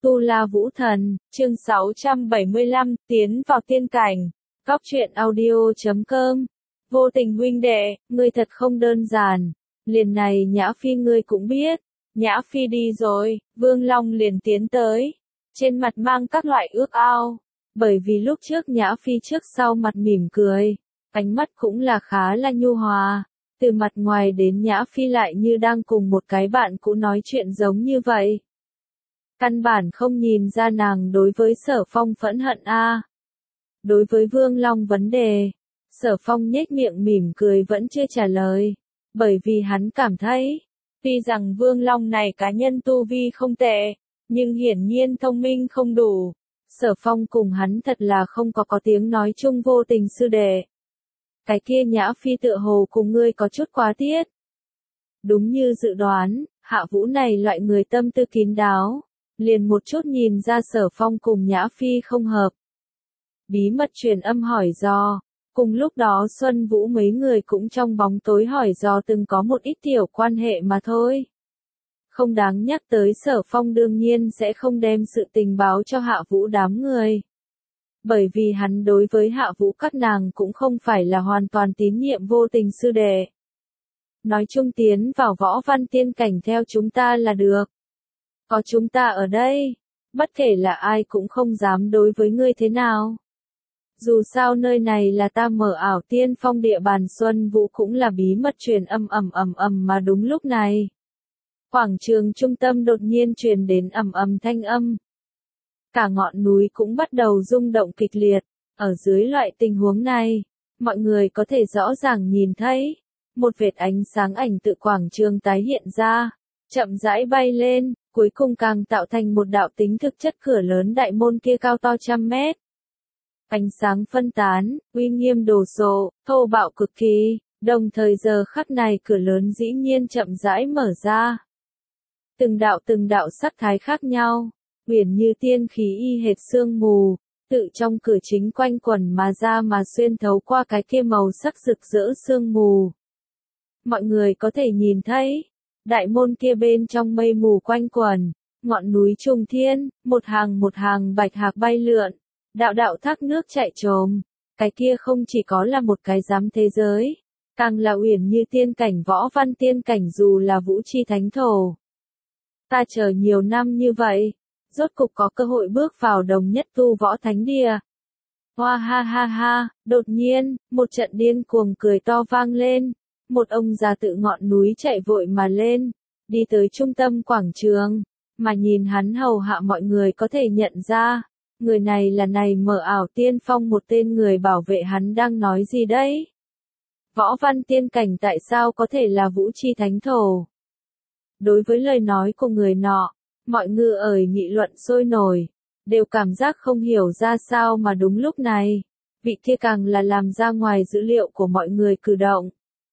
Tu La Vũ Thần, chương 675, tiến vào tiên cảnh. Góc truyện audio.com. Vô Tình huynh đệ, ngươi thật không đơn giản. Liền này Nhã Phi ngươi cũng biết. Nhã Phi đi rồi, Vương Long liền tiến tới. Trên mặt mang các loại ước ao. Bởi vì lúc trước Nhã Phi trước sau mặt mỉm cười. Ánh mắt cũng là khá là nhu hòa. Từ mặt ngoài đến Nhã Phi lại như đang cùng một cái bạn cũ nói chuyện giống như vậy. Căn bản không nhìn ra nàng đối với Sở Phong phẫn hận a. Đối với Vương Long vấn đề, Sở Phong nhếch miệng mỉm cười vẫn chưa trả lời, bởi vì hắn cảm thấy, tuy rằng Vương Long này cá nhân tu vi không tệ, nhưng hiển nhiên thông minh không đủ. Sở Phong cùng hắn thật là không có tiếng nói chung Vô Tình sư đệ. Cái kia Nhã Phi tựa hồ cùng ngươi có chút quá tiết. Đúng như dự đoán, Hạ Vũ này loại người tâm tư kín đáo, liền một chút nhìn ra Sở Phong cùng Nhã Phi không hợp. Bí mật truyền âm hỏi dò, cùng lúc đó Xuân Vũ mấy người cũng trong bóng tối hỏi dò từng có một ít tiểu quan hệ mà thôi. Không đáng nhắc tới Sở Phong đương nhiên sẽ không đem sự tình báo cho Hạ Vũ đám người. Bởi vì hắn đối với Hạ Vũ các nàng cũng không phải là hoàn toàn tín nhiệm Vô Tình sư đệ. Nói chung tiến vào võ văn tiên cảnh theo chúng ta là được. Có chúng ta ở đây, bất kể là ai cũng không dám đối với ngươi thế nào. Dù sao nơi này là ta mở ảo tiên phong địa bàn. Xuân Vũ cũng là bí mật truyền âm mà đúng lúc này. Quảng trường trung tâm đột nhiên truyền đến thanh âm. Cả ngọn núi cũng bắt đầu rung động kịch liệt. Ở dưới loại tình huống này, mọi người có thể rõ ràng nhìn thấy, một vệt ánh sáng ảnh tự quảng trường tái hiện ra, chậm rãi bay lên, cuối cùng càng tạo thành một đạo tính thực chất cửa lớn đại môn kia cao to 100 mét. Ánh sáng phân tán, uy nghiêm đồ sộ, thô bạo cực kỳ, đồng thời giờ khắc này cửa lớn dĩ nhiên chậm rãi mở ra. Từng đạo sắc thái khác nhau, uyển như tiên khí y hệt sương mù, tự trong cửa chính quanh quẩn mà ra mà xuyên thấu qua cái kia màu sắc rực rỡ sương mù. Mọi người có thể nhìn thấy, đại môn kia bên trong mây mù quanh quẩn, ngọn núi trùng thiên, một hàng bạch hạc bay lượn, đạo thác nước chảy trồm, cái kia không chỉ có là một cái giám thế giới, càng là uyển như tiên cảnh võ văn tiên cảnh dù là vũ chi thánh thổ. Ta chờ nhiều năm như vậy, rốt cục có cơ hội bước vào đồng nhất tu võ thánh địa. Hoa ha ha ha, đột nhiên, một trận điên cuồng cười to vang lên, một ông già tự ngọn núi chạy vội mà lên, đi tới trung tâm quảng trường, mà nhìn hắn hầu hạ mọi người có thể nhận ra, người này là này mở ảo tiên phong một tên người bảo vệ hắn đang nói gì đấy. Võ văn tiên cảnh tại sao có thể là vũ chi thánh thổ? Đối với lời nói của người nọ, mọi người ởi nghị luận sôi nổi, đều cảm giác không hiểu ra sao mà đúng lúc này, vị kia càng là làm ra ngoài dữ liệu của mọi người cử động.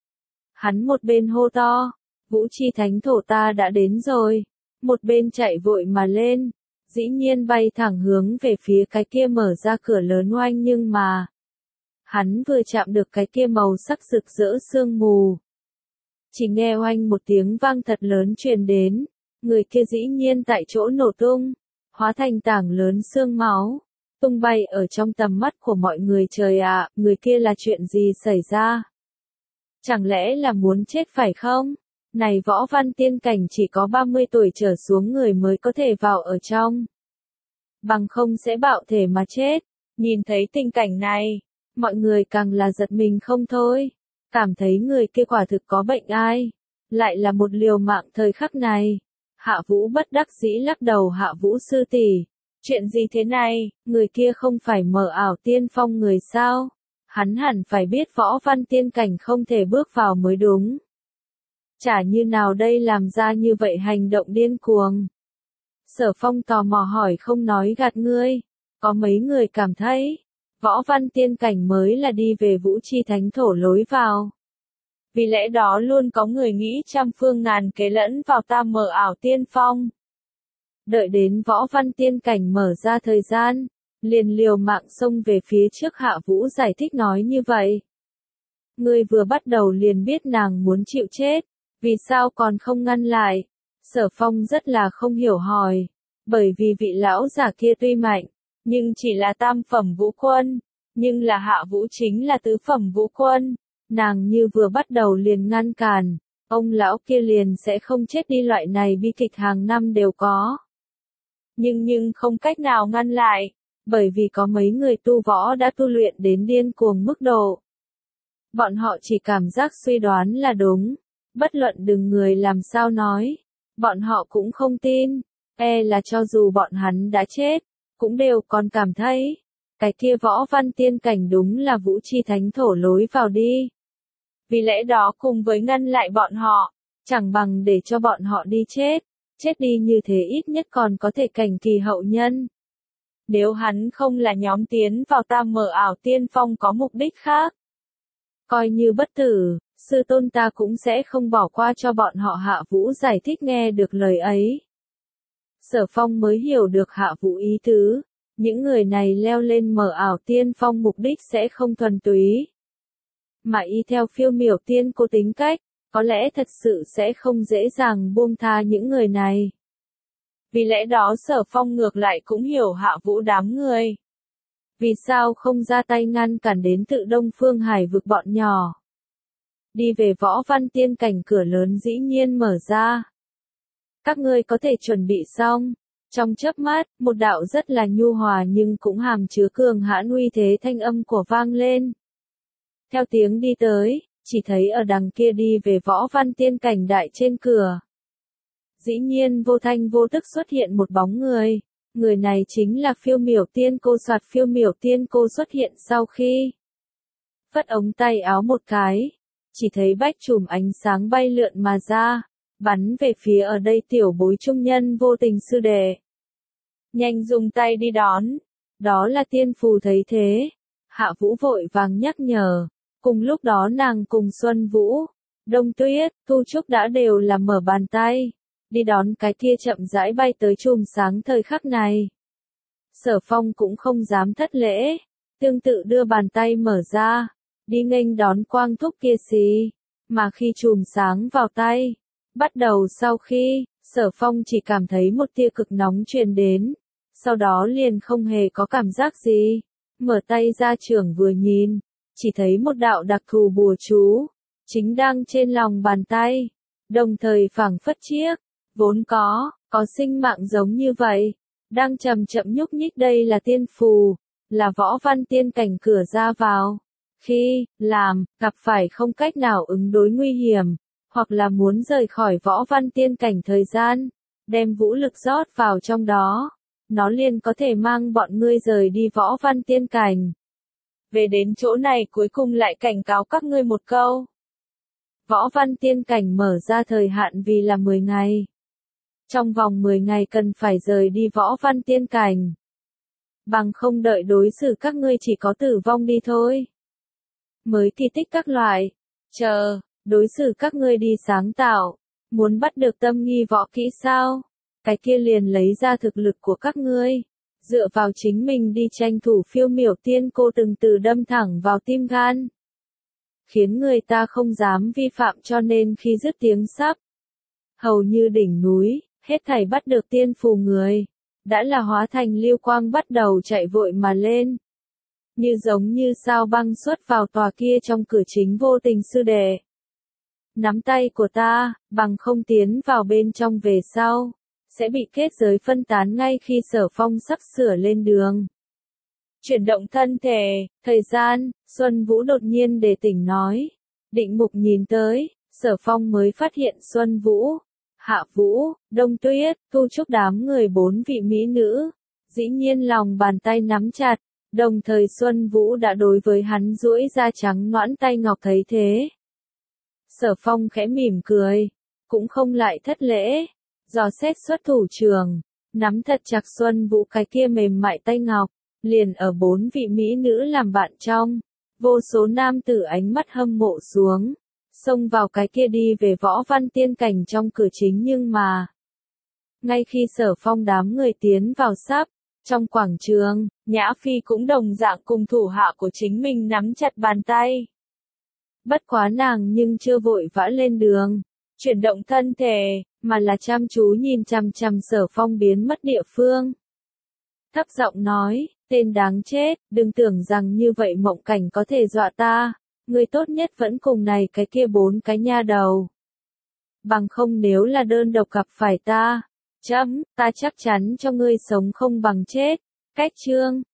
Hắn một bên hô to, vũ chi thánh thổ ta đã đến rồi, một bên chạy vội mà lên, dĩ nhiên bay thẳng hướng về phía cái kia mở ra cửa lớn oanh nhưng mà, hắn vừa chạm được cái kia màu sắc rực rỡ sương mù. Chỉ nghe oanh một tiếng vang thật lớn truyền đến, người kia dĩ nhiên tại chỗ nổ tung, hóa thành tảng lớn xương máu, tung bay ở trong tầm mắt của mọi người. Trời ạ, người kia là chuyện gì xảy ra? Chẳng lẽ là muốn chết phải không? Này võ văn tiên cảnh chỉ có 30 tuổi trở xuống người mới có thể vào ở trong. Bằng không sẽ bạo thể mà chết. Nhìn thấy tình cảnh này, mọi người càng là giật mình không thôi. Cảm thấy người kia quả thực có bệnh ai. Lại là một liều mạng thời khắc này. Hạ Vũ bất đắc dĩ lắc đầu. Hạ Vũ sư tỷ, chuyện gì thế này, người kia không phải mở ảo tiên phong người sao? Hắn hẳn phải biết võ văn tiên cảnh không thể bước vào mới đúng. Chả như nào đây làm ra như vậy hành động điên cuồng. Sở Phong tò mò hỏi không nói gạt ngươi, có mấy người cảm thấy, võ văn tiên cảnh mới là đi về vũ chi thánh thổ lối vào. Vì lẽ đó luôn có người nghĩ trăm phương ngàn kế lẫn vào ta mở ảo tiên phong. Đợi đến võ văn tiên cảnh mở ra thời gian, liền liều mạng xông về phía trước. Hạ Vũ giải thích nói như vậy. Ngươi vừa bắt đầu liền biết nàng muốn chịu chết, vì sao còn không ngăn lại? Sở Phong rất là không hiểu hỏi. Bởi vì vị lão giả kia tuy mạnh, nhưng chỉ là tam phẩm vũ quân, nhưng là Hạ Vũ chính là tứ phẩm vũ quân, nàng như vừa bắt đầu liền ngăn cản, ông lão kia liền sẽ không chết đi, loại này bi kịch hàng năm đều có. Nhưng không cách nào ngăn lại, bởi vì có mấy người tu võ đã tu luyện đến điên cuồng mức độ. Bọn họ chỉ cảm giác suy đoán là đúng, bất luận đừng người làm sao nói, bọn họ cũng không tin, là cho dù bọn hắn đã chết, cũng đều còn cảm thấy, cái kia võ văn tiên cảnh đúng là vũ chi thánh thổ lối vào đi. Vì lẽ đó cùng với ngăn lại bọn họ, chẳng bằng để cho bọn họ đi chết, chết đi như thế ít nhất còn có thể cảnh kỳ hậu nhân. Nếu hắn không là nhóm tiến vào tam mở ảo tiên phong có mục đích khác, coi như bất tử, sư tôn ta cũng sẽ không bỏ qua cho bọn họ. Hạ Vũ giải thích nghe được lời ấy. Sở Phong mới hiểu được Hạ Vũ ý tứ, những người này leo lên mở ảo tiên phong mục đích sẽ không thuần túy, mà y theo phiêu miểu tiên cô tính cách, có lẽ thật sự sẽ không dễ dàng buông tha những người này. Vì lẽ đó Sở Phong ngược lại cũng hiểu Hạ Vũ đám người. Vì sao không ra tay ngăn cản đến tự Đông Phương Hải vực bọn nhỏ. Đi về võ văn tiên cảnh cửa lớn dĩ nhiên mở ra. Các ngươi có thể chuẩn bị xong. Trong chớp mắt, một đạo rất là nhu hòa nhưng cũng hàm chứa cường hãn uy thế thanh âm của vang lên. Theo tiếng đi tới, chỉ thấy ở đằng kia đi về võ văn tiên cảnh đại trên cửa. Dĩ nhiên vô thanh vô tức xuất hiện một bóng người. Người này chính là phiêu miểu tiên cô. Soạt phiêu miểu tiên cô xuất hiện sau khi phất ống tay áo một cái, chỉ thấy bách chùm ánh sáng bay lượn mà ra, bắn về phía ở đây tiểu bối trung nhân Vô Tình sư đệ. Nhanh dùng tay đi đón, đó là tiên phù. Thấy thế, Hạ Vũ vội vàng nhắc nhở, cùng lúc đó nàng cùng Xuân Vũ, Đông Tuyết, Tu Trúc đã đều là mở bàn tay, đi đón cái kia chậm rãi bay tới chùm sáng thời khắc này. Sở Phong cũng không dám thất lễ, tương tự đưa bàn tay mở ra, đi nghênh đón quang thúc kia xí, mà khi chùm sáng vào tay, bắt đầu sau khi, Sở Phong chỉ cảm thấy một tia cực nóng truyền đến, sau đó liền không hề có cảm giác gì, mở tay ra trưởng vừa nhìn, chỉ thấy một đạo đặc thù bùa chú, chính đang trên lòng bàn tay, đồng thời phảng phất chiếc, vốn có sinh mạng giống như vậy, đang chậm chậm nhúc nhích. Đây là tiên phù, là võ văn tiên cảnh cửa ra vào. Khi gặp phải không cách nào ứng đối nguy hiểm, hoặc là muốn rời khỏi võ văn tiên cảnh thời gian, đem vũ lực rót vào trong đó, nó liền có thể mang bọn ngươi rời đi võ văn tiên cảnh. Về đến chỗ này cuối cùng lại cảnh cáo các ngươi một câu. Võ văn tiên cảnh mở ra thời hạn vì là 10 ngày. Trong vòng 10 ngày cần phải rời đi võ văn tiên cảnh. Bằng không đợi đối xử các ngươi chỉ có tử vong đi thôi. Mới kỳ tích các loại, đối xử các ngươi đi sáng tạo, muốn bắt được tâm nghi võ kỹ sao? Cái kia liền lấy ra thực lực của các ngươi, dựa vào chính mình đi tranh thủ. Phiêu miểu tiên cô từng từ đâm thẳng vào tim gan, khiến người ta không dám vi phạm, cho nên khi dứt tiếng sắp, hầu như đỉnh núi, hết thảy bắt được tiên phù người, đã là hóa thành lưu quang bắt đầu chạy vội mà lên. Như giống như sao băng xuất vào tòa kia trong cửa chính. Vô Tình sư đệ, nắm tay của ta, bằng không tiến vào bên trong về sau, sẽ bị kết giới phân tán. Ngay khi Sở Phong sắp sửa lên đường, chuyển động thân thể, thời gian, Xuân Vũ đột nhiên đề tỉnh nói, định mục nhìn tới, Sở Phong mới phát hiện Xuân Vũ, Hạ Vũ, Đông Tuyết, Tu Trúc đám người 4 vị mỹ nữ, dĩ nhiên lòng bàn tay nắm chặt, đồng thời Xuân Vũ đã đối với hắn duỗi ra trắng nõn tay ngọc. Thấy thế, Sở Phong khẽ mỉm cười, cũng không lại thất lễ, dò xét xuất thủ trường, nắm thật chặt Xuân Vũ cái kia mềm mại tay ngọc, liền ở 4 vị mỹ nữ làm bạn trong, vô số nam tử ánh mắt hâm mộ xuống, xông vào cái kia đi về võ văn tiên cảnh trong cửa chính. Nhưng mà, ngay khi Sở Phong đám người tiến vào sắp, trong quảng trường, Nhã Phi cũng đồng dạng cùng thủ hạ của chính mình nắm chặt bàn tay. Bất quá nàng nhưng chưa vội vã lên đường, chuyển động thân thể, mà là chăm chú nhìn chằm chằm Sở Phong biến mất địa phương. Thấp giọng nói, tên đáng chết, đừng tưởng rằng như vậy mộng cảnh có thể dọa ta, người tốt nhất vẫn cùng này cái kia 4 cái nha đầu. Bằng không nếu là đơn độc gặp phải ta, ta chắc chắn cho ngươi sống không bằng chết. Cách chương